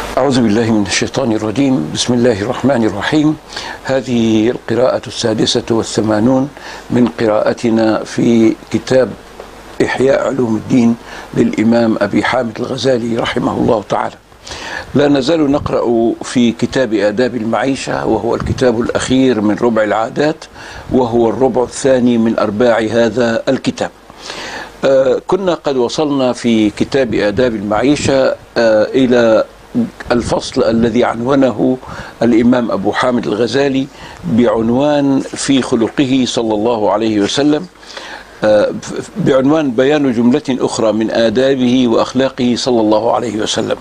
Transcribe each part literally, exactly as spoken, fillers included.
أعوذ بالله من الشيطان الرجيم. بسم الله الرحمن الرحيم. هذه القراءة السادسة والثمانون من قراءتنا في كتاب إحياء علوم الدين للإمام أبي حامد الغزالي رحمه الله تعالى. لا نزال نقرأ في كتاب آداب المعيشة، وهو الكتاب الأخير من ربع العادات، وهو الربع الثاني من أرباع هذا الكتاب. آه كنا قد وصلنا في كتاب آداب المعيشة آه إلى الفصل الذي عنونه الإمام أبو حامد الغزالي بعنوان في خلقه صلى الله عليه وسلم، بعنوان بيان جملة أخرى من آدابه وأخلاقه صلى الله عليه وسلم.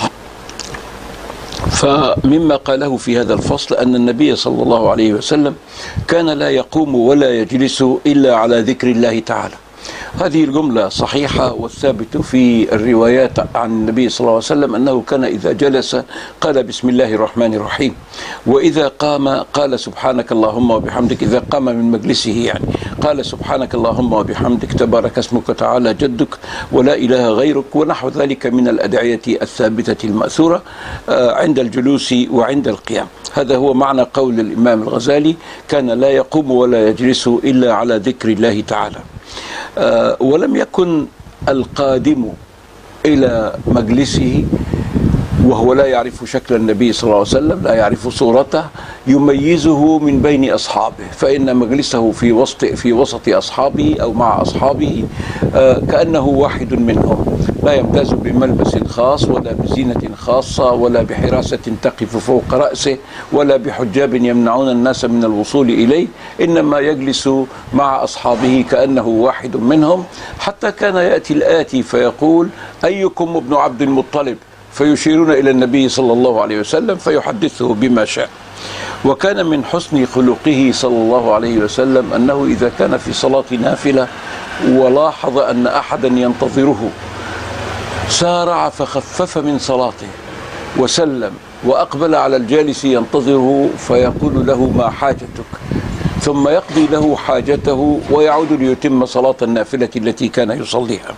فمما قاله في هذا الفصل أن النبي صلى الله عليه وسلم كان لا يقوم ولا يجلس إلا على ذكر الله تعالى. هذه الجملة صحيحة، والثابت في الروايات عن النبي صلى الله عليه وسلم أنه كان إذا جلس قال بسم الله الرحمن الرحيم، وإذا قام قال سبحانك اللهم وبحمدك. إذا قام من مجلسه يعني قال سبحانك اللهم وبحمدك تبارك اسمك وتعالى جدك ولا إله غيرك، ونحو ذلك من الأدعية الثابتة المأثورة عند الجلوس وعند القيام. هذا هو معنى قول الإمام الغزالي: كان لا يقوم ولا يجلس إلا على ذكر الله تعالى. أه ولم يكن القادم إلى مجلسه وهو لا يعرف شكل النبي صلى الله عليه وسلم، لا يعرف صورته، يميزه من بين أصحابه، فإن مجلسه في وسط في وسط أصحابه أو مع أصحابه أه كأنه واحد منهم، لا يمتاز بملبس خاص ولا بزينة خاصة ولا بحراسة تقف فوق رأسه ولا بحجاب يمنعون الناس من الوصول إليه، إنما يجلس مع أصحابه كأنه واحد منهم. حتى كان يأتي الآتي فيقول: أيكم ابن عبد المطلب؟ فيشيرون إلى النبي صلى الله عليه وسلم فيحدثه بما شاء. وكان من حسن خلقه صلى الله عليه وسلم أنه إذا كان في صلاة نافلة ولاحظ أن أحدا ينتظره سارع فخفف من صلاته وسلم وأقبل على الجالس ينتظره فيقول له: ما حاجتك؟ ثم يقضي له حاجته ويعود ليتم صلاة النافلة التي كان يصليها.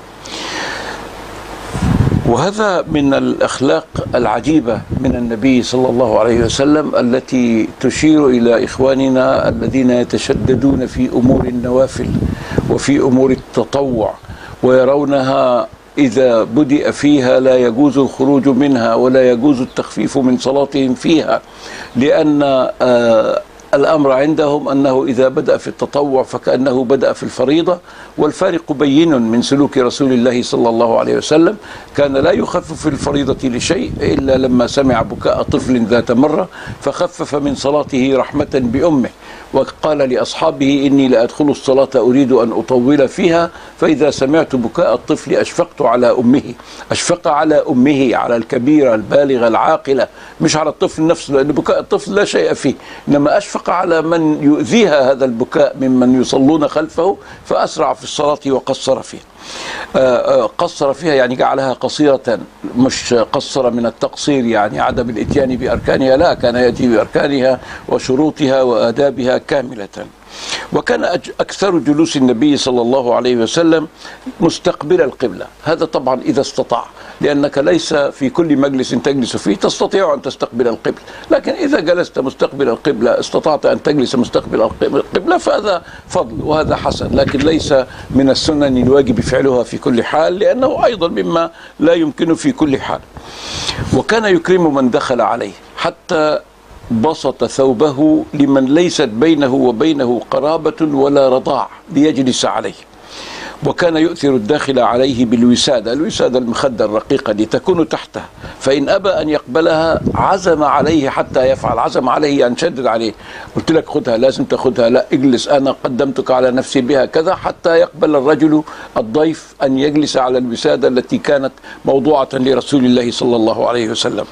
وهذا من الأخلاق العجيبة من النبي صلى الله عليه وسلم التي تشير إلى إخواننا الذين يتشددون في أمور النوافل وفي أمور التطوع، ويرونها إذا بدأ فيها لا يجوز الخروج منها ولا يجوز التخفيف من صلاتهم فيها، لأن آه الأمر عندهم أنه إذا بدأ في التطوع فكأنه بدأ في الفريضة. والفارق بين من سلوك رسول الله صلى الله عليه وسلم، كان لا يخفف الفريضة لشيء إلا لما سمع بكاء طفل ذات مرة فخفف من صلاته رحمة بأمه، وقال لأصحابه: إني لأدخل الصلاة أريد أن أطول فيها، فإذا سمعت بكاء الطفل أشفقت على أمه. أشفق على أمه، على الكبيرة البالغة العاقلة، مش على الطفل نفسه، لأن بكاء الطفل لا شيء فيه، إنما أشفق على من يؤذيها هذا البكاء ممن يصلون خلفه، فأسرع في الصلاة وقصر فيها. قصر فيها يعني جعلها قصيرة، مش قصر من التقصير يعني عدم الاتيان بأركانها، لا، كان يأتي بأركانها وشروطها وآدابها كاملة. وكان أكثر جلوس النبي صلى الله عليه وسلم مستقبل القبلة، هذا طبعا إذا استطاع، لأنك ليس في كل مجلس تجلس فيه تستطيع أن تستقبل القبلة، لكن إذا جلست مستقبل القبلة استطعت أن تجلس مستقبل القبلة فهذا فضل وهذا حسن، لكن ليس من السنن الواجب فعلها في كل حال، لأنه أيضا مما لا يمكن في كل حال. وكان يكرم من دخل عليه، حتى بسط ثوبه لمن ليست بينه وبينه قرابة ولا رضاع ليجلس عليه. وكان يؤثر الداخل عليه بالوسادة، الوسادة المخدة الرقيقة دي تكون تحته، فإن أبى أن يقبلها عزم عليه حتى يفعل. عزم عليه أن شدد عليه، قلت لك خذها لازم تأخذها، لا اجلس، أنا قدمتك على نفسي بها كذا، حتى يقبل الرجل الضيف أن يجلس على الوسادة التي كانت موضوعة لرسول الله صلى الله عليه وسلم.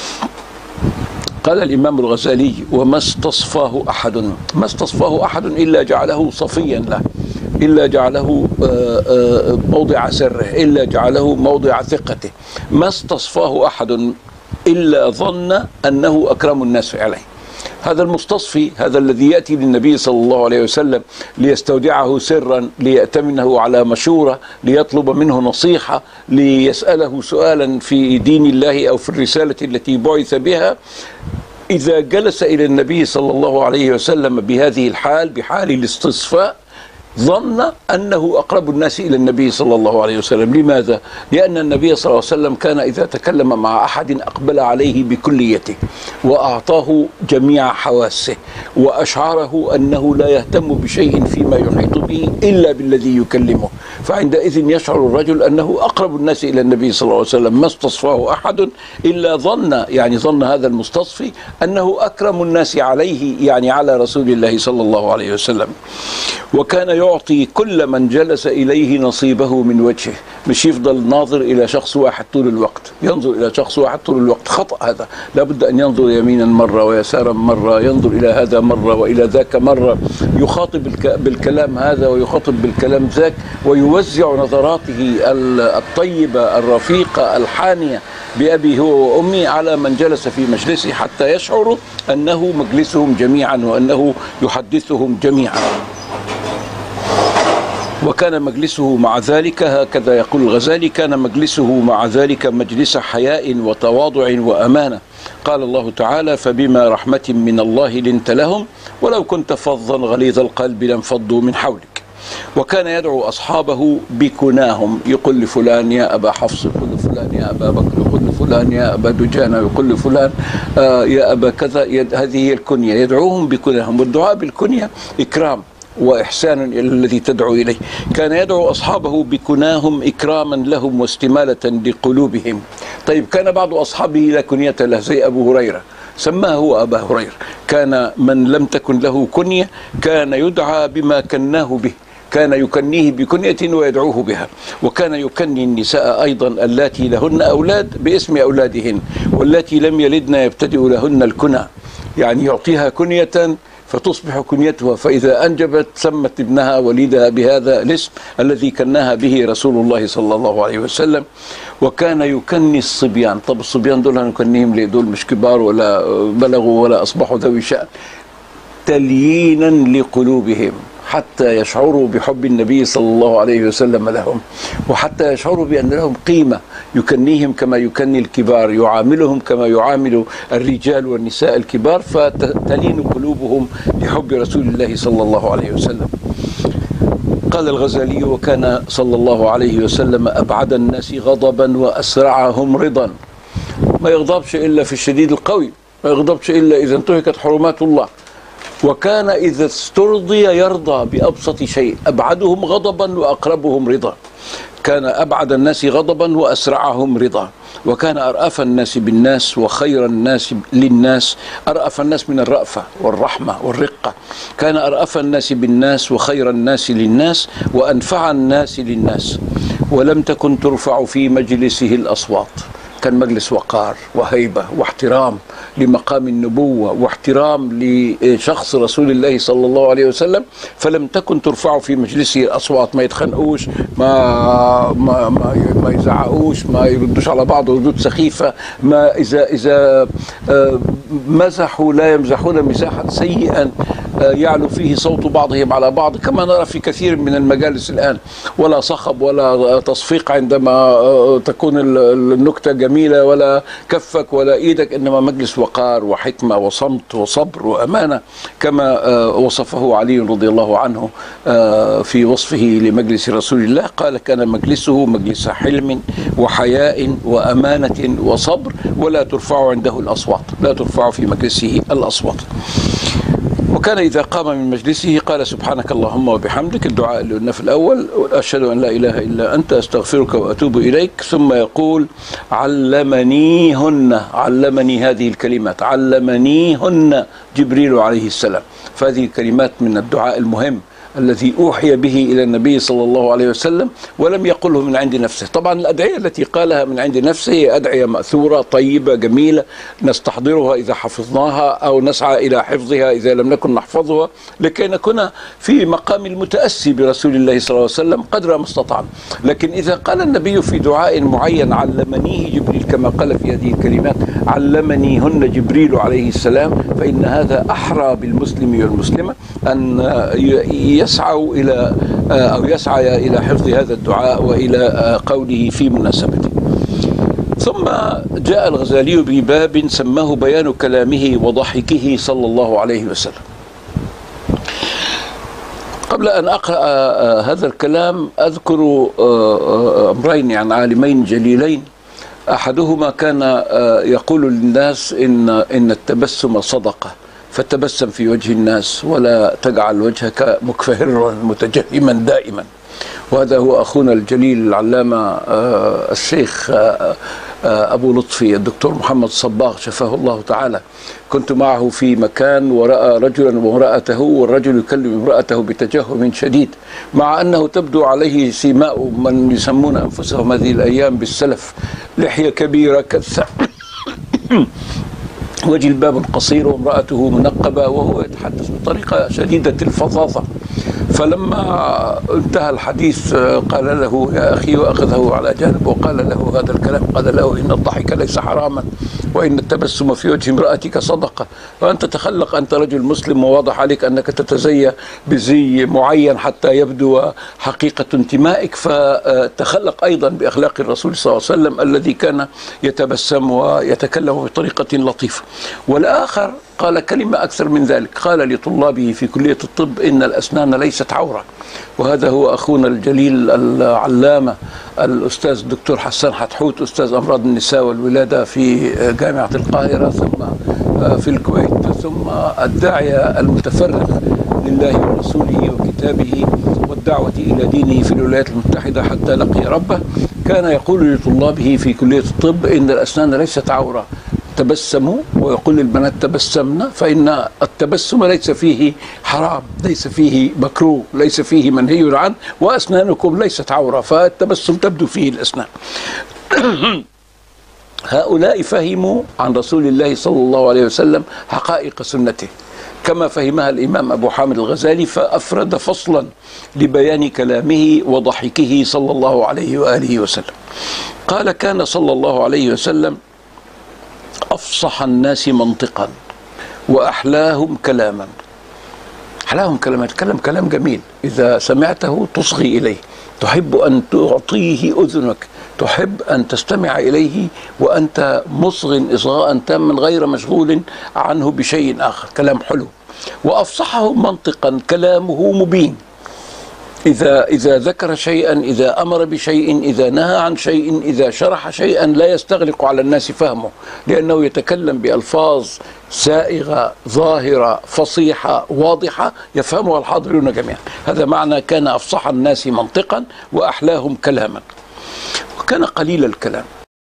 قال الإمام الغزالي: وما استصفاه أحد ما استصفاه أحد إلا جعله صفيا له، إلا جعله موضع سره، إلا جعله موضع ثقته. ما استصفاه أحد إلا ظن أنه أكرم الناس عليه. هذا المستصفي، هذا الذي يأتي للنبي صلى الله عليه وسلم ليستودعه سرا، ليأتمنه على مشورة، ليطلب منه نصيحة، ليسأله سؤالا في دين الله أو في الرسالة التي بعث بها، إذا جلس إلى النبي صلى الله عليه وسلم بهذه الحال، بحال الاستصفاء، ظن أنه أقرب الناس إلى النبي صلى الله عليه وسلم. لماذا؟ لأن النبي صلى الله عليه وسلم كان إذا تكلم مع أحد أقبل عليه بكليته وأعطاه جميع حواسه وأشعره أنه لا يهتم بشيء فيما يحيط به إلا بالذي يكلمه، فعندئذ يشعر الرجل أنه أقرب الناس إلى النبي صلى الله عليه وسلم. ما استصفاه أحد إلا ظن، يعني ظن هذا المستصفي أنه أكرم الناس عليه، يعني على رسول الله صلى الله عليه وسلم. وكان يعطي كل من جلس إليه نصيبه من وجهه، مش يفضل ناظر إلى شخص واحد طول الوقت، ينظر إلى شخص واحد طول الوقت، خطأ هذا. لابد أن ينظر يمينا مرة ويسارا مرة، ينظر إلى هذا مرة وإلى ذاك مرة، يخاطب بالكلام هذا ويخاطب بالكلام ذاك، ويوزع نظراته الطيبة الرفيقة الحانية بأبي هو وأمي على من جلس في مجلسه، حتى يشعروا أنه مجلسهم جميعا وأنه يحدثهم جميعا. وكان مجلسه مع ذلك، هكذا يقول الغزالي، كان مجلسه مع ذلك مجلس حياء وتواضع وأمانة. قال الله تعالى: فبما رحمة من الله لنت لهم ولو كنت فظا غليظ القلب لانفضوا من حولك. وكان يدعو أصحابه بكناهم، يقول لفلان يا أبا حفص، يقول لفلان يا أبا بكر، يقول لفلان يا أبا دجانة، يقول لفلان آه يا أبا كذا. هذه هي الكنية، يدعوهم بكناهم. والدعاء بالكنية إكرام وإحسان إلى الذي تدعو إليه. كان يدعو أصحابه بكناهم إكراما لهم واستمالة لقلوبهم. طيب، كان بعض أصحابه لا كنية له، زي أبو هريرة، سماه هو أبا هريرة. كان من لم تكن له كنية كان يدعى بما كناه به، كان يكنيه بكنية ويدعوه بها. وكان يكني النساء أيضا اللاتي لهن أولاد باسم أولادهن، واللاتي لم يلدن يبتدئ لهن الكنى، يعني يعطيها كنية فتصبح كنيتها، فإذا أنجبت سمت ابنها وليدها بهذا الاسم الذي كناها به رسول الله صلى الله عليه وسلم. وكان يكني الصبيان. طب الصبيان دول هنكنيهم ليه؟ دول مش كبار ولا بلغوا ولا أصبحوا ذوي شأن. تليينا لقلوبهم، حتى يشعروا بحب النبي صلى الله عليه وسلم لهم، وحتى يشعروا بأن لهم قيمة. يكنيهم كما يكني الكبار، يعاملهم كما يعامل الرجال والنساء الكبار، فتلين قلوبهم لحب رسول الله صلى الله عليه وسلم. قال الغزالي: وكان صلى الله عليه وسلم أبعد الناس غضبا وأسرعهم رضا. ما يغضبش إلا في الشديد القوي، ما يغضبش إلا إذا انتهكت حرمات الله. وكان إذا استرضي يرضى بأبسط شيء. أبعدهم غضبا وأقربهم رضا. كان أبعد الناس غضبا وأسرعهم رضا. وكان أرأف الناس بالناس وخير الناس للناس. أرأف الناس من الرأفة والرحمة والرقة. كان أرأف الناس بالناس وخير الناس للناس وأنفع الناس للناس. ولم تكن ترفع في مجلسه الأصوات. كان مجلس وقار وهيبة واحترام لمقام النبوة واحترام لشخص رسول الله صلى الله عليه وسلم، فلم تكن ترفع في مجلسه الأصوات. ما يتخانقوش، ما ما ما, ما يزعقوش، ما يردوش على بعض ردود سخيفة، ما إذا إذا مزحوا لا يمزحون مزاحا سيئا يعلو فيه صوت بعضهم على بعض، كما نرى في كثير من المجالس الآن. ولا صخب ولا تصفيق عندما تكون النكتة جميلة، ولا كفك ولا إيدك، إنما مجلس وقار وحكمة وصمت وصبر وأمانة، كما وصفه علي رضي الله عنه في وصفه لمجلس رسول الله. قال: كان مجلسه مجلس حلم وحياء وأمانة وصبر، ولا ترفع عنده الأصوات، لا ترفع في مجلسه الأصوات. وكان إذا قام من مجلسه قال: سبحانك اللهم وبحمدك، الدعاء اللي قلنا في الأول، أشهد أن لا إله إلا أنت، أستغفرك وأتوب إليك. ثم يقول: علمنيهن، علمني هذه الكلمات، علمنيهن جبريل عليه السلام. فهذه الكلمات من الدعاء المهم الذي أوحي به إلى النبي صلى الله عليه وسلم، ولم يقله من عند نفسه. طبعا الأدعية التي قالها من عند نفسه هي أدعية مأثورة طيبة جميلة نستحضرها إذا حفظناها أو نسعى إلى حفظها إذا لم نكن نحفظها، لكي نكون في مقام المتأسي برسول الله صلى الله عليه وسلم قدر ما استطعنا. لكن إذا قال النبي في دعاء معين علمنيه جبريل كما قال في هذه الكلمات علمنيهن جبريل عليه السلام، فإن هذا أحرى بالمسلم والمسلمة أن يسعوا إلى أو يسعى إلى حفظ هذا الدعاء وإلى قوله في مناسبته. ثم جاء الغزالي بباب سماه بيان كلامه وضحكه صلى الله عليه وسلم. قبل أن أقرأ هذا الكلام أذكر أمرين عن عالمين جليلين. أحدهما كان يقول للناس إن إن التبسم صدقة، فتبسم في وجه الناس ولا تجعل وجهك مكفهرا متجهما دائما. وهذا هو أخونا الجليل العلامة الشيخ أبو لطفي الدكتور محمد صباغ شفاه الله تعالى. كنت معه في مكان ورأى رجلا وامرأته، والرجل يكلم امرأته بتجهم شديد، مع أنه تبدو عليه سيماء من يسمون أنفسهم هذه الأيام بالسلف، لحية كبيرة كالث وجلباب قصير وامرأته منقبة، وهو يتحدث بطريقة شديدة الفظاظة. فلما انتهى الحديث قال له يا أخي، وأخذه على جانب وقال له هذا الكلام، قال له إن الضحك ليس حراما، وإن التبسم في وجه امرأتك صدقة، وأنت تخلق، أنت رجل مسلم وواضح عليك أنك تتزي بزي معين حتى يبدو حقيقة انتمائك، فتخلق أيضا بأخلاق الرسول صلى الله عليه وسلم الذي كان يتبسم ويتكلم بطريقة لطيفة. والآخر قال كلمة أكثر من ذلك، قال لطلابه في كلية الطب إن الأسنان ليست عورة. وهذا هو أخونا الجليل العلامة الأستاذ الدكتور حسان حتحوت، أستاذ أمراض النساء والولادة في جامعة القاهرة ثم في الكويت، ثم الداعية المتفرغ لله ورسوله وكتابه والدعوة إلى دينه في الولايات المتحدة حتى لقي ربه. كان يقول لطلابه في كلية الطب إن الأسنان ليست عورة، تبسموا، ويقول للبنات تبسمنا، فإن التبسم ليس فيه حرام، ليس فيه مكروه، ليس فيه منهي عنه، وأسنانكم ليست عورة، فالتبسم تبدو فيه الأسنان. هؤلاء فهموا عن رسول الله صلى الله عليه وسلم حقائق سنته كما فهمها الإمام أبو حامد الغزالي، فأفرد فصلا لبيان كلامه وضحكه صلى الله عليه وآله وسلم. قال كان صلى الله عليه وسلم أفصح الناس منطقا وأحلاهم كلاما. أحلاهم كلاما، يتكلم كلام جميل، إذا سمعته تصغي إليه، تحب أن تعطيه أذنك، تحب أن تستمع إليه وأنت مصغ إصغاء تاما غير مشغول عنه بشيء آخر، كلام حلو. وأفصحهم منطقا، كلامه مبين، إذا إذا ذكر شيئا، إذا أمر بشيء، إذا نهى عن شيء، إذا شرح شيئا لا يستغرق على الناس فهمه، لأنه يتكلم بألفاظ سائغة ظاهرة فصيحة واضحة يفهمها الحاضرون جميعا. هذا معنى كان أفصح الناس منطقا وأحلاهم كلاما. وكان قليل الكلام.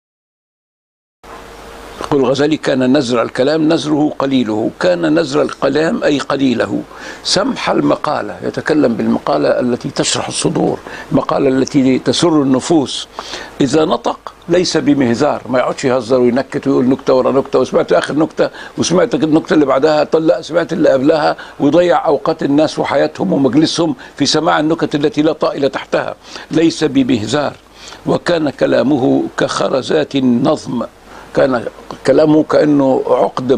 يقول الغزالي كان نزر الكلام نزره قليله، كان نزر الكلام أي قليله. سمح المقالة، يتكلم بالمقالة التي تشرح الصدور، المقالة التي تسر النفوس. إذا نطق ليس بمهزار، ما يقعدش يهزر وينكت ويقول نكتة ورا نكتة، وسمعت آخر نكتة وسمعت النكتة اللي بعدها، طلع سمعت اللي قبلها، ويضيع أوقات الناس وحياتهم ومجلسهم في سماع النكت التي لا طائل تحتها. ليس بمهزار. وكان كلامه كخرزات النظم، كان كلامه كأنه عقد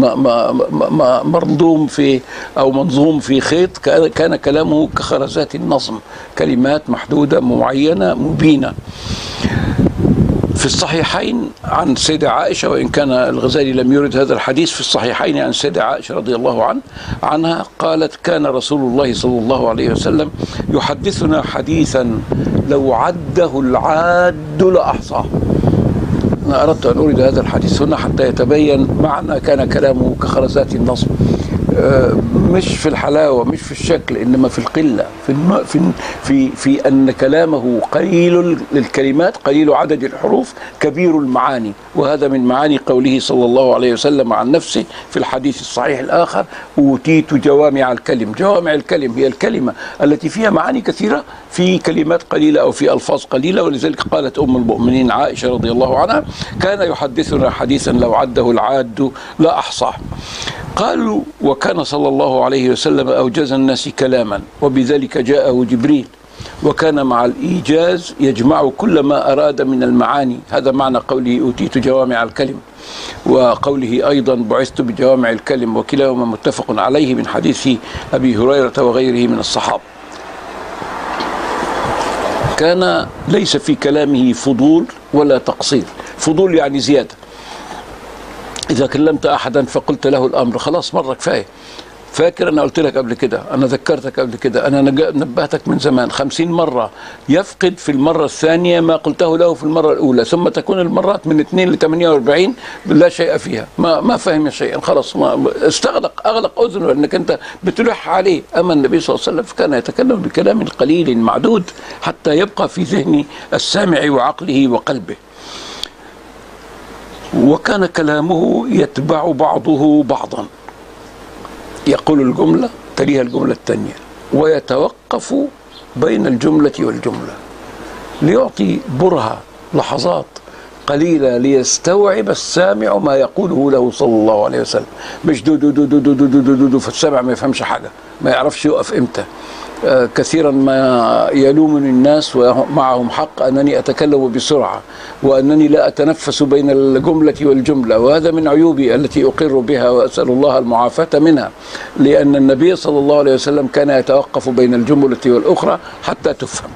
مرضوم في أو منظوم في خيط، كان كلامه كخرزات النظم، كلمات محدودة معينة مبينة. في الصحيحين عن السيدة عائشة، وإن كان الغزالي لم يرد هذا الحديث، في الصحيحين عن السيدة عائشة رضي الله عنه عنها قالت كان رسول الله صلى الله عليه وسلم يحدثنا حديثا لو عده العاد لأحصاه. أنا أردت أن أريد هذا الحديث هنا حتى يتبين معنى كان كلامه كخرزات النصب. مش في الحلاوة، مش في الشكل، إنما في القلة، في الم... في في في أن كلامه قليل الكلمات، قليل عدد الحروف، كبير المعاني. وهذا من معاني قوله صلى الله عليه وسلم عن نفسه في الحديث الصحيح الآخر: أوتيت جوامع الكلم. جوامع الكلم هي الكلمة التي فيها معاني كثيرة في كلمات قليلة أو في ألفاظ قليلة. ولذلك قالت أم المؤمنين عائشة رضي الله عنها: كان يحدثنا حديثا لو عده العاد لا أحصاه. قالوا: وكان صلى الله عليه وسلم أوجز الناس كلاما، وبذلك جاءه جبريل، وكان مع الإيجاز يجمع كل ما أراد من المعاني. هذا معنى قوله أوتيت جوامع الكلم، وقوله أيضا بعثت بجوامع الكلم، وكلاهما متفق عليه من حديث أبي هريرة وغيره من الصحابة. كان ليس في كلامه فضول ولا تقصير. فضول يعني زيادة، إذا كلمت أحدا فقلت له الأمر خلاص مرة كفاية. فاكر أنا قلت لك قبل كده، أنا ذكرتك قبل كده، أنا نبهتك من زمان خمسين مرة، يفقد في المرة الثانية ما قلته له في المرة الأولى، ثم تكون المرات من اثنين ل ثمانية وأربعين لا شيء فيها، ما ما فهم شيئا، خلاص ما استغلق، أغلق أذنه لأنك أنت بتلح عليه. أما النبي صلى الله عليه وسلم كان يتكلم بكلام قليل معدود حتى يبقى في ذهن السامع وعقله وقلبه. وكان كلامه يتبع بعضه بعضا، يقول الجملة تليها الجملة الثانية، ويتوقف بين الجملة والجملة ليعطي برهة لحظات قليلة ليستوعب السامع ما يقوله له صلى الله عليه وسلم. مش دو دو دو دو دو دو دو دو دو فالسامع ما يفهمش حاجة، ما يعرفش يقف امتى. آه كثيرا ما يلومني الناس ومعهم حق أنني أتكلم بسرعة، وأنني لا أتنفس بين الجملة والجملة، وهذا من عيوبي التي أقر بها وأسأل الله المعافاة منها، لأن النبي صلى الله عليه وسلم كان يتوقف بين الجملة والأخرى حتى تفهم.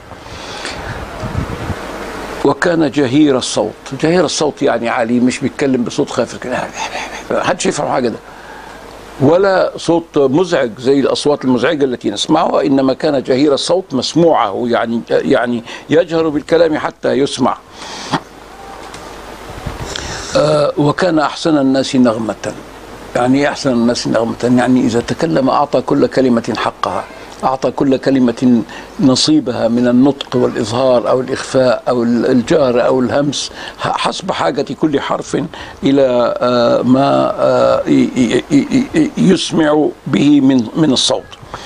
وكان جهير الصوت. جهير الصوت يعني عالي، مش بيتكلم بصوت خافت كده، محدش يفهم حاجة ده، ولا صوت مزعج زي الأصوات المزعجة التي نسمعها، إنما كان جهير الصوت مسموعه، يعني يعني يجهر بالكلام حتى يسمع. آه وكان أحسن الناس نغمة. يعني أحسن الناس نغمة يعني إذا تكلم أعطى كل كلمة حقها، أعطى كل كلمة نصيبها من النطق والإظهار أو الإخفاء أو الجهر أو الهمس، حسب حاجة كل حرف إلى ما يسمع به من من الصوت.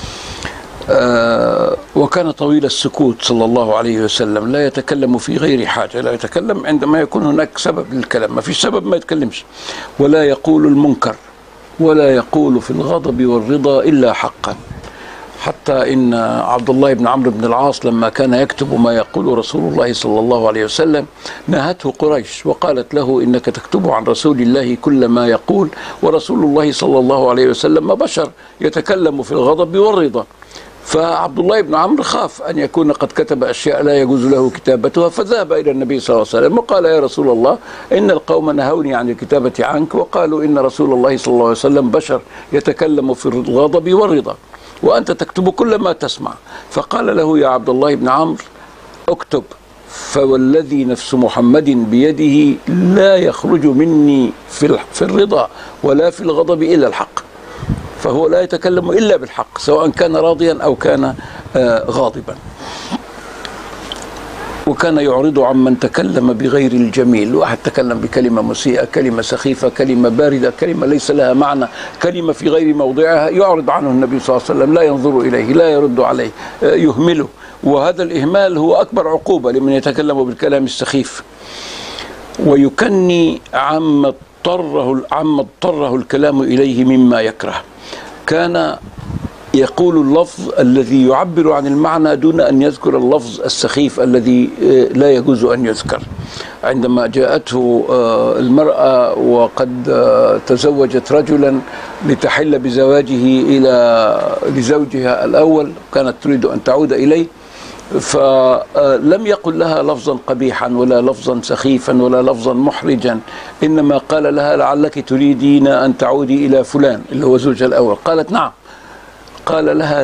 وكان طويل السكوت صلى الله عليه وسلم، لا يتكلم في غير حاجة، لا يتكلم عندما يكون هناك سبب للكلام، ما فيش سبب ما يتكلمش. ولا يقول المنكر، ولا يقول في الغضب والرضا إلا حقا. حتى إن عبد الله بن عمرو بن العاص لما كان يكتب ما يقول رسول الله صلى الله عليه وسلم نهته قريش وقالت له: إنك تكتب عن رسول الله كل ما يقول، ورسول الله صلى الله عليه وسلم بشر يتكلم في الغضب والرضا. فعبد الله بن عمرو خاف أن يكون قد كتب أشياء لا يجوز له كتابتها، فذهب إلى النبي صلى الله عليه وسلم وقال: يا رسول الله، إن القوم نهوني عن الكتابة عنك، وقالوا إن رسول الله صلى الله عليه وسلم بشر يتكلم في الغضب والرضا، وأنت تكتب كل ما تسمع. فقال له: يا عبد الله بن عمرو، اكتب، فوالذي نفس محمد بيده لا يخرج مني في في الرضا ولا في الغضب إلا الحق. فهو لا يتكلم إلا بالحق، سواء كان راضيا أو كان غاضبا. وكان يعرض عمن تكلم بغير الجميل. واحد تكلم بكلمة مسيئة، كلمة سخيفة، كلمة باردة، كلمة ليس لها معنى، كلمة في غير موضعها، يعرض عنه النبي صلى الله عليه وسلم، لا ينظر إليه، لا يرد عليه، يهمله. وهذا الإهمال هو أكبر عقوبة لمن يتكلم بالكلام السخيف. ويكني عما اضطره عما اضطره الكلام إليه مما يكره. كان يقول اللفظ الذي يعبر عن المعنى دون أن يذكر اللفظ السخيف الذي لا يجوز أن يذكر. عندما جاءته المرأة وقد تزوجت رجلا لتحل بزواجه إلى لزوجها الأول، كانت تريد أن تعود إليه، فلم يقل لها لفظا قبيحا ولا لفظا سخيفا ولا لفظا محرجا، إنما قال لها: لعلك تريدين أن تعودي إلى فلان اللي هو زوجها الأول. قالت: نعم. قال لها: لا،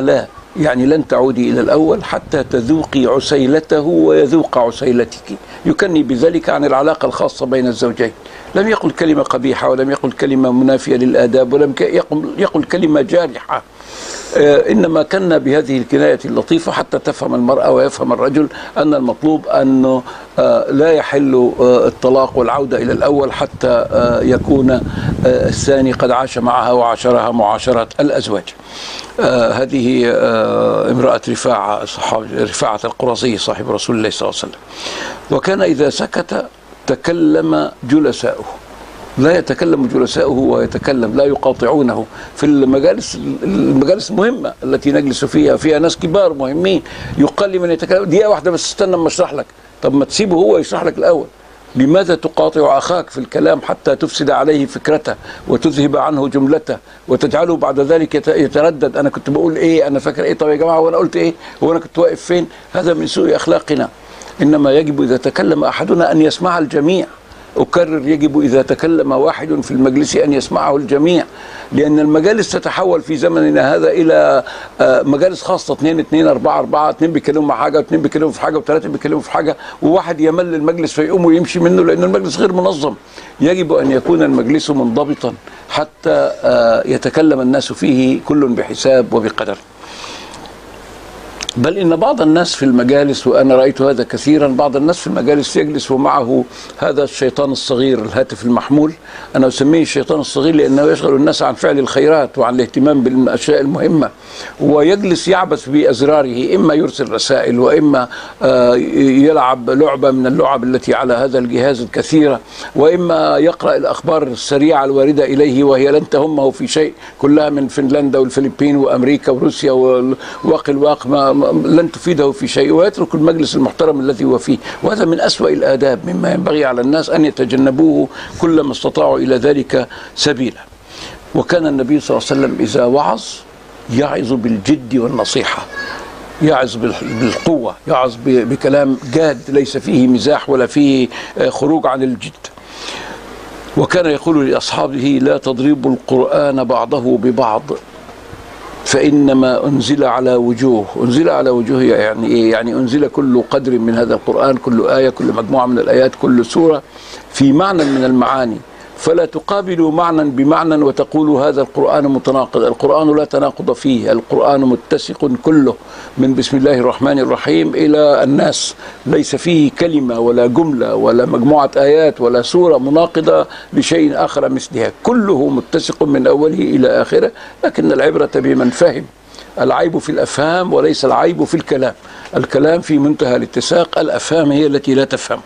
يعني لن تعودي إلى الأول حتى تذوقي عسيلته ويذوق عسيلتك. يكني بذلك عن العلاقة الخاصة بين الزوجين. لم يقل كلمة قبيحة، ولم يقل كلمة منافية للآداب، ولم يقل كلمة جارحة، إنما كنا بهذه الكناية اللطيفة حتى تفهم المرأة ويفهم الرجل أن المطلوب أنه لا يحل الطلاق والعودة إلى الأول حتى يكون الثاني قد عاش معها وعاشرها معاشرة الأزواج. هذه امرأة رفاعة رفاعة القرظي صاحب رسول الله صلى الله عليه وسلم. وكان إذا سكت تكلم جلساؤه، لا يتكلم جلساؤه ويتكلم، لا يقاطعونه في المجالس المجالس المهمة التي نجلس فيها، فيها ناس كبار مهمين، يقال لمن يتكلم دقيقة واحدة بس استنى اما اشرح لك. طب ما تسيبه هو يشرح لك الأول. لماذا تقاطع أخاك في الكلام حتى تفسد عليه فكرته وتذهب عنه جملته وتجعله بعد ذلك يتردد، أنا كنت بقول إيه، أنا فاكر إيه، طب يا جماعة وأنا قلت إيه، هو أنا كنت واقف فين؟ هذا من سوء أخلاقنا. إنما يجب إذا تكلم أحدنا أن يسمع الجميع. أكرر، يجب إذا تكلم واحد في المجلس أن يسمعه الجميع، لأن المجالس تتحول في زمننا هذا إلى مجالس خاصة، اثنين اثنين أربعة أربعة، اثنين بيتكلموا مع حاجة، واثنين بيتكلموا في حاجة، وثلاثة بيتكلموا في حاجة، وواحد يمل المجلس فيقوم ويمشي منه لأن المجلس غير منظم. يجب أن يكون المجلس منضبطا حتى يتكلم الناس فيه كل بحساب وبقدر. بل إن بعض الناس في المجالس، وأنا رأيت هذا كثيرا، بعض الناس في المجالس يجلس ومعه هذا الشيطان الصغير، الهاتف المحمول. أنا أسميه الشيطان الصغير لأنه يشغل الناس عن فعل الخيرات وعن الاهتمام بالأشياء المهمة، ويجلس يعبث بأزراره، إما يرسل رسائل، وإما يلعب لعبة من اللعب التي على هذا الجهاز الكثيرة، وإما يقرأ الأخبار السريعة الواردة إليه وهي لن تهمه في شيء، كلها من فنلندا والفلبين وأمريكا وروسيا وواقي الواق، ما لن تفيده في شيء، ويترك المجلس المحترم الذي هو فيه. وهذا من أسوأ الآداب، مما ينبغي على الناس أن يتجنبوه كلما استطاعوا إلى ذلك سبيلا. وكان النبي صلى الله عليه وسلم إذا وعظ يعظ بالجد والنصيحة، يعظ بالقوة، يعظ بكلام جاد ليس فيه مزاح ولا فيه خروج عن الجد. وكان يقول لأصحابه: لا تضربوا القرآن بعضه ببعض فإنما أنزل على وجوه. أنزل على وجوه يعني إيه؟ يعني أنزل كل قدر من هذا القرآن، كل آية، كل مجموعة من الآيات، كل سورة في معنى من المعاني، فلا تقابلوا معنى بمعنى وتقولوا هذا القرآن متناقض. القرآن لا تناقض فيه، القرآن متسق كله من بسم الله الرحمن الرحيم إلى الناس، ليس فيه كلمة ولا جملة ولا مجموعة آيات ولا سورة مناقضة لشيء آخر مثلها، كله متسق من أوله إلى آخره. لكن العبرة بمن فهم، العيب في الأفهام وليس العيب في الكلام. الكلام في منتهى الاتساق، الأفهام هي التي لا تفهم.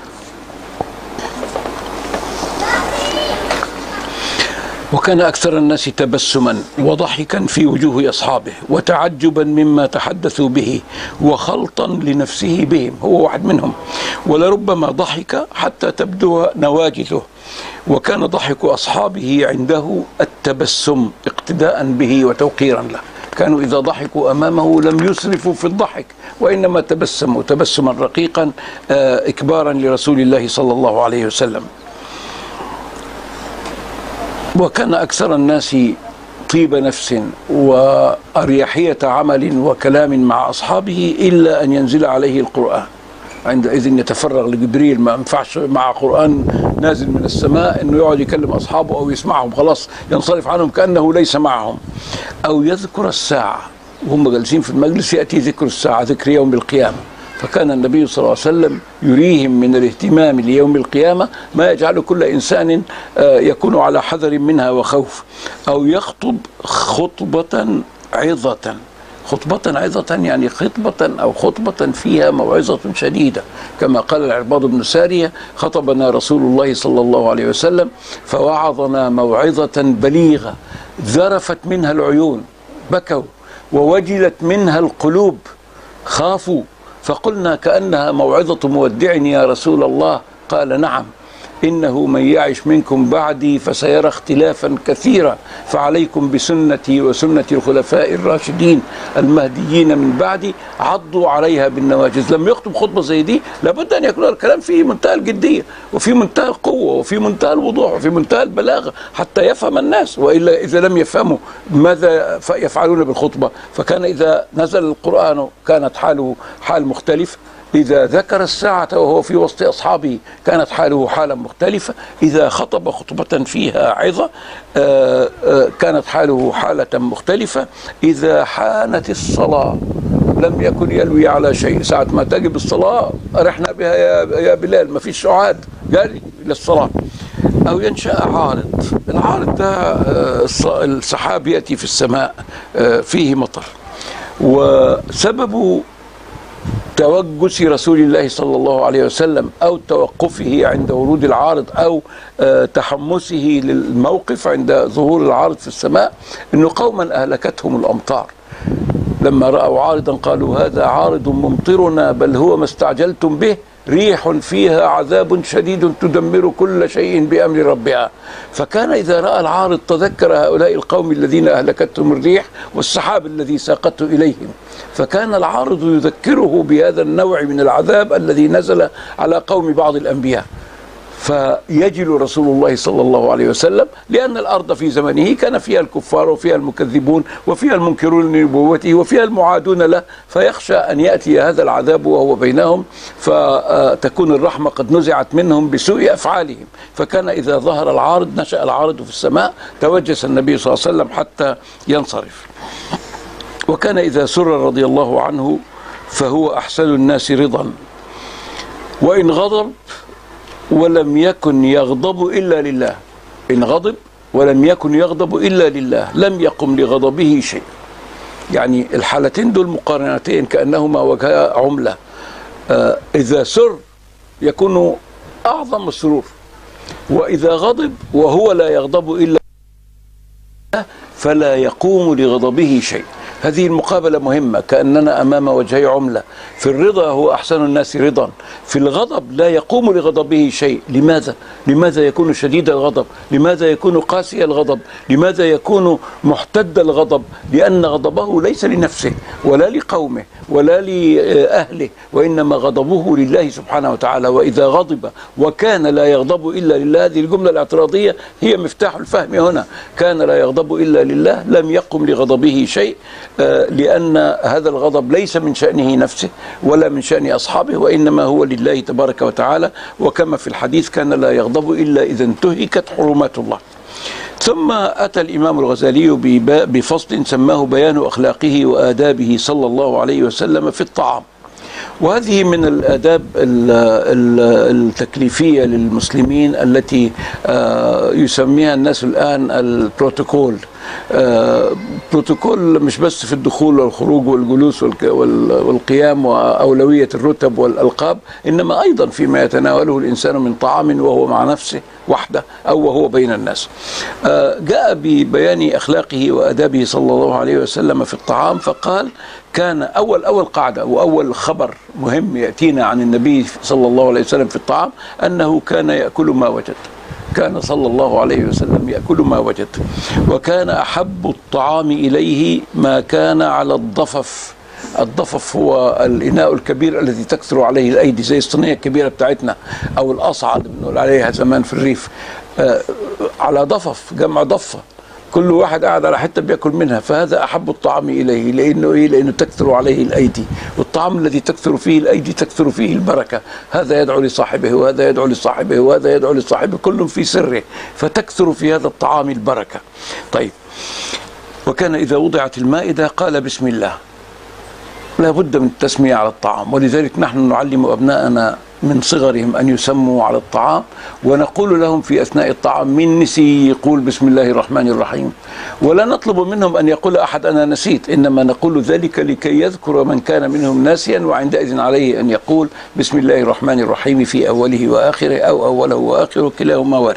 وكان أكثر الناس تبسما وضحكا في وجوه أصحابه، وتعجبا مما تحدثوا به، وخلطا لنفسه بهم، هو واحد منهم، ولربما ضحك حتى تبدو نواجذه. وكان ضحك أصحابه عنده التبسم اقتداء به وتوقيرا له. كانوا إذا ضحكوا أمامه لم يسرفوا في الضحك، وإنما تبسموا تبسما رقيقا إكبارا لرسول الله صلى الله عليه وسلم. وكان أكثر الناس طيب نفس وأريحية عمل وكلام مع أصحابه إلا أن ينزل عليه القرآن. عندئذ يتفرغ لجبريل، ما ينفعش مع قرآن نازل من السماء أنه يقعد يكلم أصحابه أو يسمعهم، خلاص ينصرف عنهم كأنه ليس معهم. أو يذكر الساعة وهم جالسين في المجلس، يأتي ذكر الساعة، ذكر يوم القيامة. فكان النبي صلى الله عليه وسلم يريهم من الاهتمام ليوم القيامة ما يجعل كل إنسان يكون على حذر منها وخوف. أو يخطب خطبة عظة. خطبة عظة يعني خطبة أو خطبة فيها موعظة شديدة، كما قال العرباض بن سارية: خطبنا رسول الله صلى الله عليه وسلم فوعظنا موعظة بليغة ذرفت منها العيون، بكوا، ووجلت منها القلوب، خافوا، فقلنا كأنها موعظة مودع يا رسول الله. قال: نعم. إنه من يعش منكم بعدي فسيرى اختلافا كثيرا فعليكم بسنتي وسنة الخلفاء الراشدين المهديين من بعدي عضوا عليها بالنواجذ. لما يخطب خطبة زي دي لابد أن يكون الكلام فيه منتهى الجدية وفي منتهى القوة وفي منتهى الوضوح وفي منتهى البلاغة حتى يفهم الناس، وإلا إذا لم يفهموا ماذا يفعلون بالخطبة؟ فكان إذا نزل القرآن كانت حاله حال مختلف، إذا ذكر الساعة وهو في وسط أصحابه كانت حاله حالا مختلفة، إذا خطب خطبة فيها عظة كانت حاله حالة مختلفة، إذا حانت الصلاة لم يكن يلوي على شيء. ساعة ما تجب الصلاة أرحنا بها يا بلال، ما فيش شعاد جاري للصلاة. أو ينشأ عارض، العارض ده السحاب يأتي في السماء فيه مطر، وسبب توجس رسول الله صلى الله عليه وسلم أو توقفه عند ورود العارض أو تحمسه للموقف عند ظهور العارض في السماء إنه قوما أهلكتهم الأمطار، لما رأوا عارضا قالوا هذا عارض ممطرنا بل هو ما استعجلتم به ريح فيها عذاب شديد تدمر كل شيء بأمر ربها. فكان إذا رأى العارض تذكر هؤلاء القوم الذين أهلكتهم الريح والسحاب الذي ساقته إليهم، فكان العارض يذكره بهذا النوع من العذاب الذي نزل على قوم بعض الأنبياء، فيجل رسول الله صلى الله عليه وسلم لأن الأرض في زمنه كان فيها الكفار وفيها المكذبون وفيها المنكرون لنبوته وفيها المعادون له، فيخشى أن يأتي هذا العذاب وهو بينهم فتكون الرحمة قد نزعت منهم بسوء أفعالهم. فكان إذا ظهر العارض نشأ العارض في السماء توجس النبي صلى الله عليه وسلم حتى ينصرف. وكان إذا سر رضي الله عنه فهو أحسن الناس رضا، وإن غضب ولم يكن يغضب إلا لله، إن غضب ولم يكن يغضب إلا لله لم يقم لغضبه شيء. يعني الحالتين دول مقارنتين كأنهما وجها عملة. آه إذا سر يكون أعظم السرور، وإذا غضب وهو لا يغضب إلا لله فلا يقوم لغضبه شيء. هذه المقابلة مهمة، كأننا أمام وجهي عملة. في الرضا هو أحسن الناس رضا، في الغضب لا يقوم لغضبه شيء. لماذا؟ لماذا يكون شديد الغضب؟ لماذا يكون قاسي الغضب؟ لماذا يكون محتد الغضب؟ لأن غضبه ليس لنفسه ولا لقومه ولا لأهله، وإنما غضبه لله سبحانه وتعالى. وإذا غضب وكان لا يغضب إلا لله، هذه الجملة الاعتراضية هي مفتاح الفهم هنا، كان لا يغضب إلا لله لم يقم لغضبه شيء، لأن هذا الغضب ليس من شأنه نفسه ولا من شأن أصحابه، وإنما هو لله تبارك وتعالى. وكما في الحديث كان لا يغضب إلا إذا انتهكت حرمات الله. ثم أتى الإمام الغزالي بفصل سماه بيان أخلاقه وآدابه صلى الله عليه وسلم في الطعام، وهذه من الآداب التكليفية للمسلمين التي يسميها الناس الآن البروتوكول. بروتوكول مش بس في الدخول والخروج والجلوس والقيام وأولوية الرتب والألقاب، إنما أيضا فيما يتناوله الإنسان من طعام وهو مع نفسه وحده أو وهو بين الناس. جاء ببيان أخلاقه وأدابه صلى الله عليه وسلم في الطعام، فقال كان أول أول قاعدة وأول خبر مهم يأتينا عن النبي صلى الله عليه وسلم في الطعام أنه كان يأكل ما وجد. كان صلى الله عليه وسلم يأكل ما وجد، وكان أحب الطعام إليه ما كان على الضفف. الضفف هو الإناء الكبير الذي تكثر عليه الأيدي، زي الصينية الكبيرة بتاعتنا أو الأصعد بنقول عليها زمان في الريف. آه على ضفف، جمع ضفة، كل واحد قاعد على حتة بيأكل منها، فهذا أحب الطعام إليه. لأنه إيه؟ لأنه تكثر عليه الأيدي، والطعام الذي تكثر فيه الأيدي تكثر فيه البركة. هذا يدعو لصاحبه وهذا يدعو لصاحبه وهذا يدعو لصاحبه، كل في سره، فتكثر في هذا الطعام البركة. طيب، وكان إذا وضعت المائدة قال بسم الله. لا بد من التسمية على الطعام، ولذلك نحن نعلم أبناءنا من صغرهم أن يسموا على الطعام، ونقول لهم في أثناء الطعام من نسي يقول بسم الله الرحمن الرحيم، ولا نطلب منهم أن يقول أحد أنا نسيت، إنما نقول ذلك لكي يذكر من كان منهم ناسيا، وعندئذ عليه أن يقول بسم الله الرحمن الرحيم في أوله وآخره أو أوله وآخره، كلاهما وارد.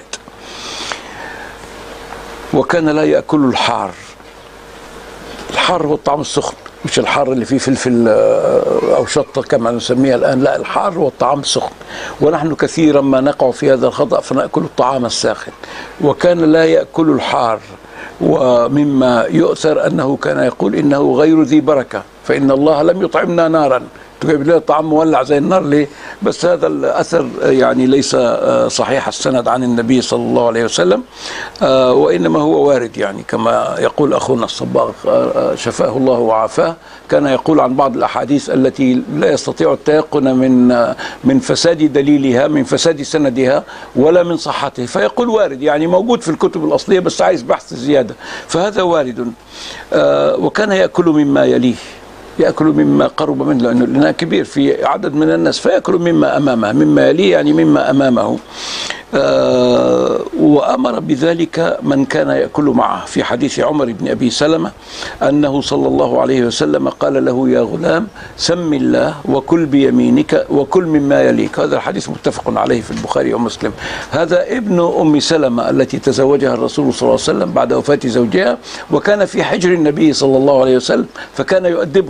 وكان لا يأكل الحار. الحار هو الطعام السخن، مش الحار اللي فيه فلفل أو شطة كما نسميها الآن، لا، الحار هو الطعام السخن. ونحن كثيرا ما نقع في هذا الخطأ فنأكل الطعام الساخن، وكان لا يأكل الحار. ومما يؤثر أنه كان يقول إنه غير ذي بركة، فإن الله لم يطعمنا نارا. تجيب لنا طعام مولع زي النار ليه؟ بس هذا الأثر يعني ليس صحيح السند عن النبي صلى الله عليه وسلم، وإنما هو وارد، يعني كما يقول أخونا الصباغ شفاه الله وعافاه، كان يقول عن بعض الأحاديث التي لا يستطيع التيقن من من فساد دليلها، من فساد سندها، ولا من صحته، فيقول وارد، يعني موجود في الكتب الأصلية بس عايز بحث زيادة، فهذا وارد. وكان يأكل مما يليه، يأكل مما قرب منه، لأنه الإناء كبير في عدد من الناس، فيأكل مما أمامه، مما يليه يعني مما أمامه. آه وأمر بذلك من كان يأكل معه. في حديث عمر بن أبي سلمة أنه صلى الله عليه وسلم قال له: يا غلام سم الله وكل بيمينك وكل مما يليك. هذا الحديث متفق عليه في البخاري ومسلم. هذا ابن أم سلمة التي تزوجها الرسول صلى الله عليه وسلم بعد وفاة زوجها، وكان في حجر النبي صلى الله عليه وسلم، فكان يؤدبه،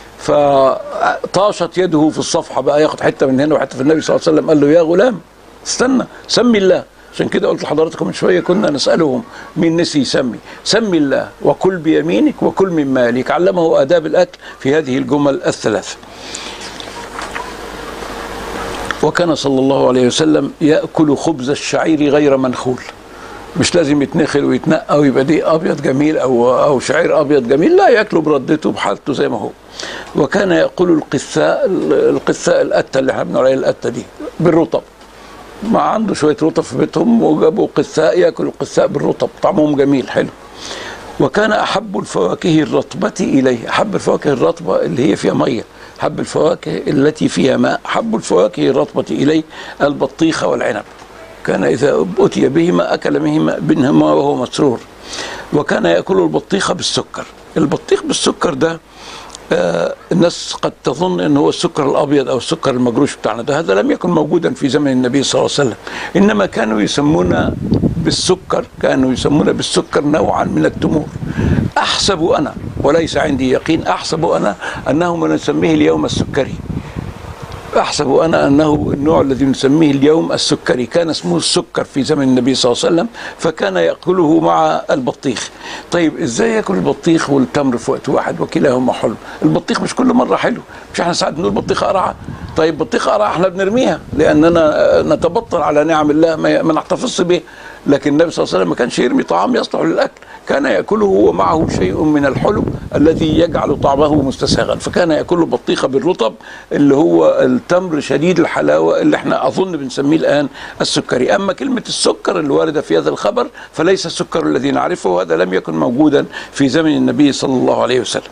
فطاشت يده في الصفحة، بقى ياخد حتة من هنا وحتة في النبي صلى الله عليه وسلم، قال له: يا غلام استنى، سمي الله. عشان كده قلت لحضراتكم من شوية كنا نسألهم مين نسي يسمي، سمي الله وكل بيمينك وكل مما يليك. علمه آداب الأكل في هذه الجمل الثلاث. وكان صلى الله عليه وسلم يأكل خبز الشعير غير منخول، مش لازم يتنخل ويتنقى ويبقى دي ابيض جميل او او شعير ابيض جميل، لا، ياكله بردته بحالته زي ما هو. وكان ياكل القثاء، القثاء القته اللي احنا بنقول عليها القته دي، بالرطب. ما عنده شويه رطب في بيتهم وجابوا قثاء، ياكل القثاء بالرطب، طعمهم جميل حلو. وكان احب الفواكه الرطبه اليه، احب الفواكه الرطبه اللي هي فيها ميه، حب الفواكه التي فيها ماء، حب الفواكه الرطبه اليه البطيخ والعنب. كان إذا أتي بهما أكل منهما وهو مسرور. وكان يأكل البطيخ بالسكر. البطيخ بالسكر ده آه الناس قد تظن أنه هو السكر الأبيض أو السكر المجروش بتاعنا ده، هذا لم يكن موجودا في زمن النبي صلى الله عليه وسلم، إنما كانوا يسمون بالسكر كانوا يسمون بالسكر نوعا من التمور. أحسب أنا، وليس عندي يقين، أحسب أنا أنه من نسميه اليوم السكري. أحسب أنا أنه النوع الذي نسميه اليوم السكري كان اسمه السكر في زمن النبي صلى الله عليه وسلم، فكان يأكله مع البطيخ. طيب إزاي يأكل البطيخ والتمر في وقت واحد وكلاهما حلو؟ البطيخ مش كل مرة حلو، مش احنا ساعات بنقول بطيخة قرعة؟ طيب بطيخة قرعة احنا بنرميها لأننا نتبطل على نعم الله، ما نحتفظ به، لكن النبي صلى الله عليه وسلم ما كانش يرمي طعام يصلح للأكل، كان يأكله ومعه شيء من الحلو الذي يجعل طعمه مستساغا، فكان يأكل بطيخة بالرطب اللي هو التمر شديد الحلاوة اللي احنا أظن بنسميه الآن السكري. أما كلمة السكر اللي واردة في هذا الخبر فليس السكر الذي نعرفه، وهذا لم يكن موجودا في زمن النبي صلى الله عليه وسلم.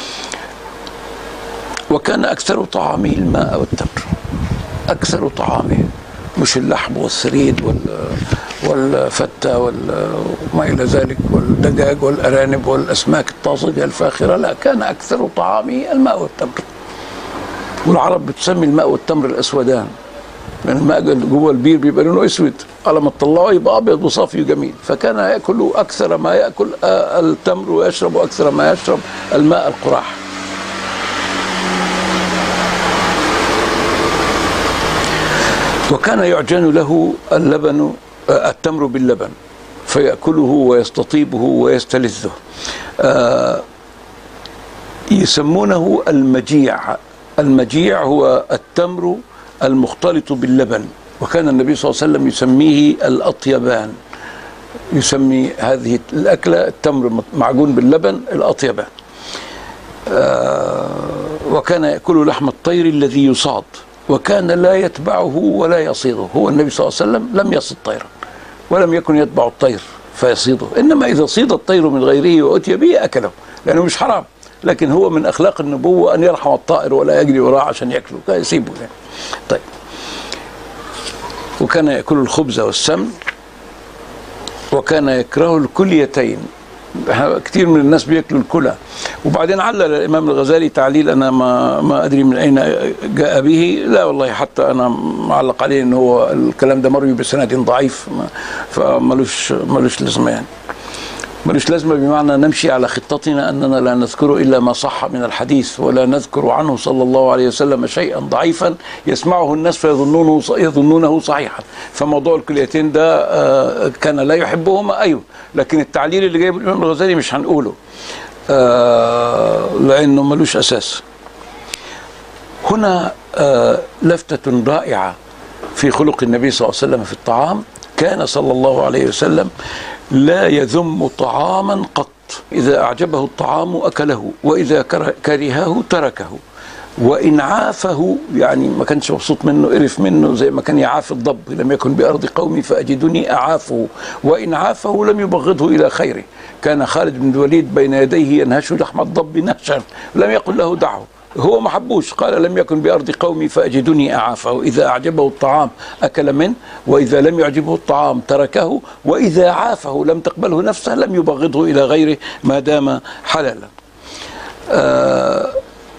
وكان أكثر طعامه الماء والتمر، أكثر طعامه، مش اللحم والثريد والفتة وما إلى ذلك والدجاج والأرانب والأسماك الطازجة الفاخرة، لا، كان أكثر طعامه الماء والتمر. والعرب بتسمي الماء والتمر الأسودان، لأن الماء جوه البير بيبقى لونه أسود، على ما تطلعه يبقى أبيض وصافي وجميل، فكان يأكل أكثر ما يأكل التمر ويشرب أكثر ما يشرب الماء القراح. وكان يعجن له اللبن التمر باللبن فيأكله ويستطيبه ويستلذه. آه يسمونه المجيع. المجيع هو التمر المختلط باللبن، وكان النبي صلى الله عليه وسلم يسميه الأطيبان، يسمي هذه الأكلة التمر معجون باللبن الأطيبان. آه وكان يأكل لحم الطير الذي يصاد، وكان لا يتبعه ولا يصيده. هو النبي صلى الله عليه وسلم لم يصد طيرا ولم يكن يتبع الطير فيصيده، إنما إذا صيد الطير من غيره وأتي به أكله، لأنه مش حرام، لكن هو من أخلاق النبوة أن يرحم الطائر ولا يجري وراه عشان يأكله، يسيبه يعني. طيب، وكان يأكل الخبز والسمن، وكان يكره الكليتين. كثير من الناس بياكلوا الكلى. وبعدين علل الامام الغزالي تعليل انا ما ما ادري من اين جاء به، لا والله حتى انا معلق عليه ان هو الكلام ده مروي بسند ضعيف، فمالوش مالوش لازمه يعني. ملوش لازمة بمعنى نمشي على خطتنا أننا لا نذكر إلا ما صح من الحديث، ولا نذكر عنه صلى الله عليه وسلم شيئا ضعيفا يسمعه الناس فيظنونه يظنونه صحيحا. فموضوع الكليتين ده كان لا يحبهما، أيوه، لكن التعليل اللي جاي من الإمام الغزالي مش هنقوله لأنه ملوش أساس. هنا لفتة رائعة في خلق النبي صلى الله عليه وسلم في الطعام. كان صلى الله عليه وسلم لا يذم طعاما قط، إذا أعجبه الطعام أكله، وإذا كرهه تركه، وإن عافه، يعني ما كانش مبسوط منه قرف منه زي ما كان يعاف الضب، لم يكن بأرض قومي فأجدني أعافه، وإن عافه لم يبغضه إلى خيره. كان خالد بن الوليد بين يديه ينهش لحم الضب نهشا، لم يقل له دعه، هو ما حبوش، قال لم يكن بأرض قومي فأجدني أعافه. إذا أعجبه الطعام أكل منه، وإذا لم يعجبه الطعام تركه، وإذا عافه لم تقبله نفسه لم يبغضه إلى غيره ما دام حلالا. آه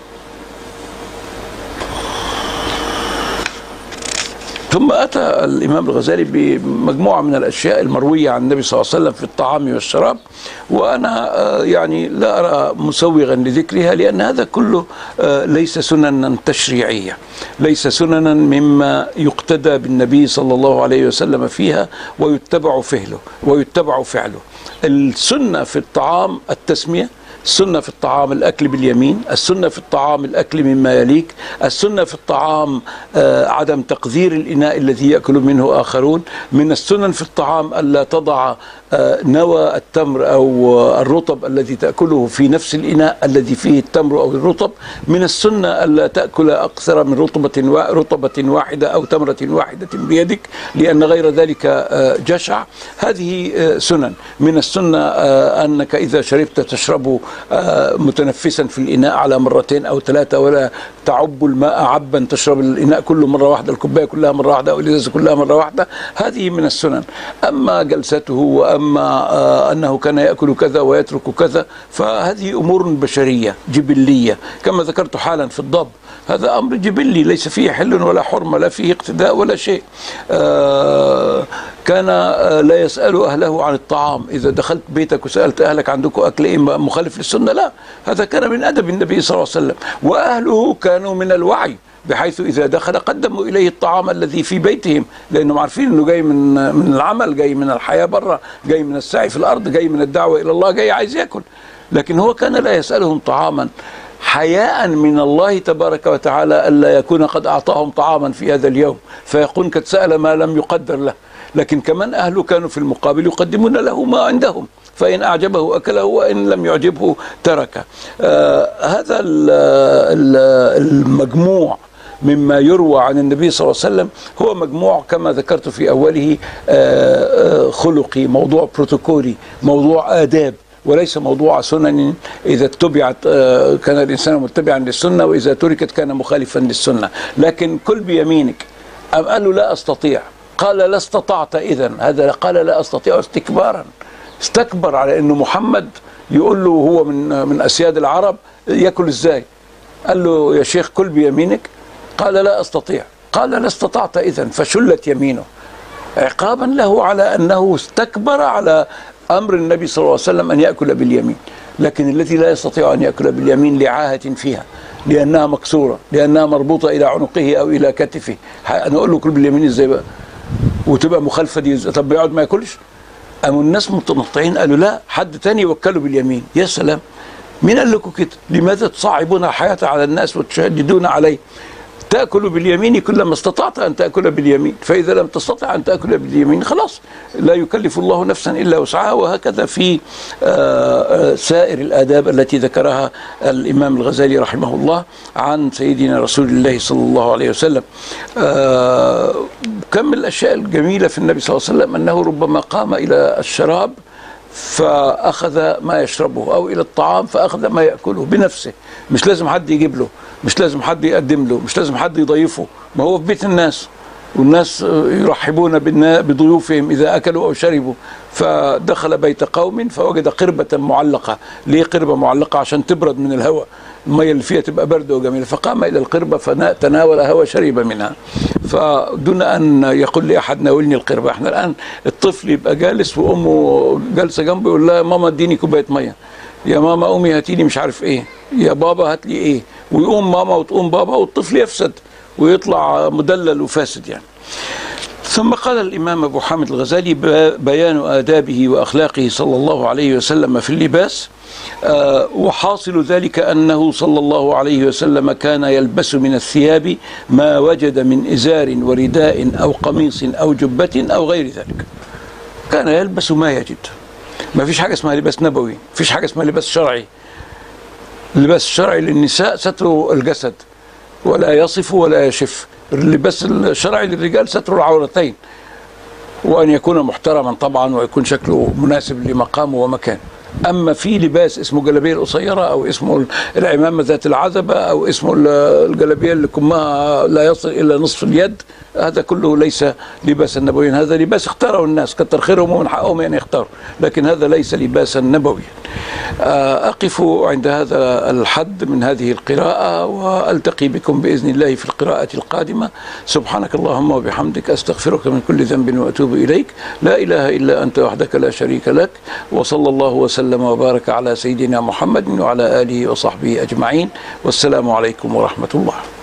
ثم أتى الإمام الغزالي بمجموعة من الأشياء المروية عن النبي صلى الله عليه وسلم في الطعام والشراب، وأنا يعني لا أرى مسوغا لذكرها، لأن هذا كله ليس سننا تشريعية، ليس سننا مما يقتدى بالنبي صلى الله عليه وسلم فيها ويتبع فعله ويتبع فعله. السنة في الطعام التسمية، السنة في الطعام الأكل باليمين، السنة في الطعام الأكل مما يليك، السنة في الطعام آه عدم تقذير الإناء الذي يأكل منه آخرون، من السنن في الطعام ألا تضع آه نوى التمر أو آه الرطب الذي تأكله في نفس الإناء الذي فيه التمر أو الرطب، من السنة ألا تأكل أكثر من رطبة رطبة واحدة أو تمرة واحدة بيدك، لأن غير ذلك آه جشع. هذه آه سنن. من السنة آه أنك إذا شربت تشرب متنفسا في الإناء على مرتين أو ثلاثة، ولا تعب الماء عبا تشرب الإناء كله مرة واحدة، الكوباية كلها مرة واحدة أو الإزازة كلها مرة واحدة. هذه من السنن. أما جلسته وأما أنه كان يأكل كذا ويترك كذا، فهذه أمور بشرية جبلية كما ذكرت حالا في الضب. هذا أمر جبلي ليس فيه حل ولا حرمة، لا فيه اقتداء ولا شيء. آه كان لا يسأل أهله عن الطعام. إذا دخلت بيتك وسألت أهلك عندكم أكل إيه مخالف للسنة؟ لا، هذا كان من أدب النبي صلى الله عليه وسلم. وأهله كانوا من الوعي، بحيث إذا دخل قدموا إليه الطعام الذي في بيتهم، لأنهم عارفين أنه جاي من من العمل، جاي من الحياة برا، جاي من السعي في الأرض، جاي من الدعوة إلى الله، جاي عايز يأكل. لكن هو كان لا يسألهم طعاما حياء من الله تبارك وتعالى ألا يكون قد أعطاهم طعاما في هذا اليوم، فيقول قد سأل ما لم يقدر له. لكن كمان أهله كانوا في المقابل يقدمون له ما عندهم، فإن أعجبه أكله وإن لم يعجبه تركه. آه هذا المجموع مما يروى عن النبي صلى الله عليه وسلم هو مجموع كما ذكرت في أوله آه خلقي، موضوع بروتوكولي، موضوع آداب، وليس موضوع سنن. إذا اتبعت كان الإنسان متبعا للسنة، وإذا تركت كان مخالفا للسنة. لكن كل بيمينك. أم قال له لا أستطيع، قال لا استطعت إذن. هذا قال لا أستطيع استكبارا، استكبر على أنه محمد يقول له هو من من أسياد العرب يأكل إزاي. قال له يا شيخ كل بيمينك، قال لا أستطيع، قال لا استطعت إذن، فشلت يمينه عقابا له على أنه استكبر على أمر النبي صلى الله عليه وسلم أن يأكل باليمين. لكن الذي لا يستطيع أن يأكل باليمين لعاهة فيها، لأنها مكسورة، لأنها مربوطة إلى عنقه أو إلى كتفه، أنا أقول له كل باليمين إزاي بقى وتبقى مخالفة دي؟ طب يقعد ما يأكلش؟ أما الناس متنطعين قالوا لا، حد تاني يوكله باليمين. يا سلام، مين قال لكم كده؟ لماذا تصعبون الحياة على الناس وتشددون عليه؟ تأكل باليمين كلما استطعت أن تأكل باليمين، فإذا لم تستطع أن تأكل باليمين خلاص لا يكلف الله نفسا إلا وسعها. وهكذا في سائر الآداب التي ذكرها الإمام الغزالي رحمه الله عن سيدنا رسول الله صلى الله عليه وسلم. كم من الأشياء الجميلة في النبي صلى الله عليه وسلم أنه ربما قام إلى الشراب فأخذ ما يشربه، أو إلى الطعام فأخذ ما يأكله بنفسه، مش لازم حد يجيب له، مش لازم حد يقدم له، مش لازم حد يضيفه، ما هو في بيت الناس والناس يرحبون بضيوفهم إذا أكلوا أو شربوا، فدخل بيت قوم فوجد قربة معلقة. ليه قربة معلقة؟ عشان تبرد من الهواء، المية اللي فيها تبقى باردة وجميلة. فقام إلى القربة فتناولها وشرب منها، فدون أن يقول لأحد ناولني القربة. احنا الآن الطفل يبقى جالس وأمه جالسة جنبه يقول لها ماما اديني كوباية مية، يا ماما قومي هاتيلي مش عارف ايه، يا بابا هات لي ايه، ويقوم ماما وتقوم بابا والطفل يفسد ويطلع مدلل وفاسد يعني. ثم قال الإمام أبو حامد الغزالي: بيان آدابه وأخلاقه صلى الله عليه وسلم في اللباس، آه وحاصل ذلك أنه صلى الله عليه وسلم كان يلبس من الثياب ما وجد من إزار ورداء أو قميص أو جبة أو غير ذلك. كان يلبس ما يجد، ما فيش حاجة اسمها لباس نبوي، ما فيش حاجة اسمها لباس شرعي. اللباس الشرعي للنساء ستر الجسد ولا يصف ولا يشف، اللباس الشرعي للرجال ستر العورتين، وأن يكون محترما طبعا ويكون شكله مناسب لمقامه ومكانه. أما في لباس اسمه جلابية القصيرة أو اسمه العمامة ذات العزبة أو اسمه الجلابية اللي كمها لا يصل إلى نصف اليد، هذا كله ليس لباسا نبويا، هذا لباس اختاره الناس كتر خيرهم ومن حقهم أن يختاروا، لكن هذا ليس لباسا نبويا. أقف عند هذا الحد من هذه القراءة، وألتقي بكم بإذن الله في القراءة القادمة. سبحانك اللهم وبحمدك، أستغفرك من كل ذنب وأتوب إليك، لا إله إلا أنت وحدك لا شريك لك، وصلى الله وسلم وبارك على سيدنا محمد وعلى آله وصحبه أجمعين، والسلام عليكم ورحمة الله.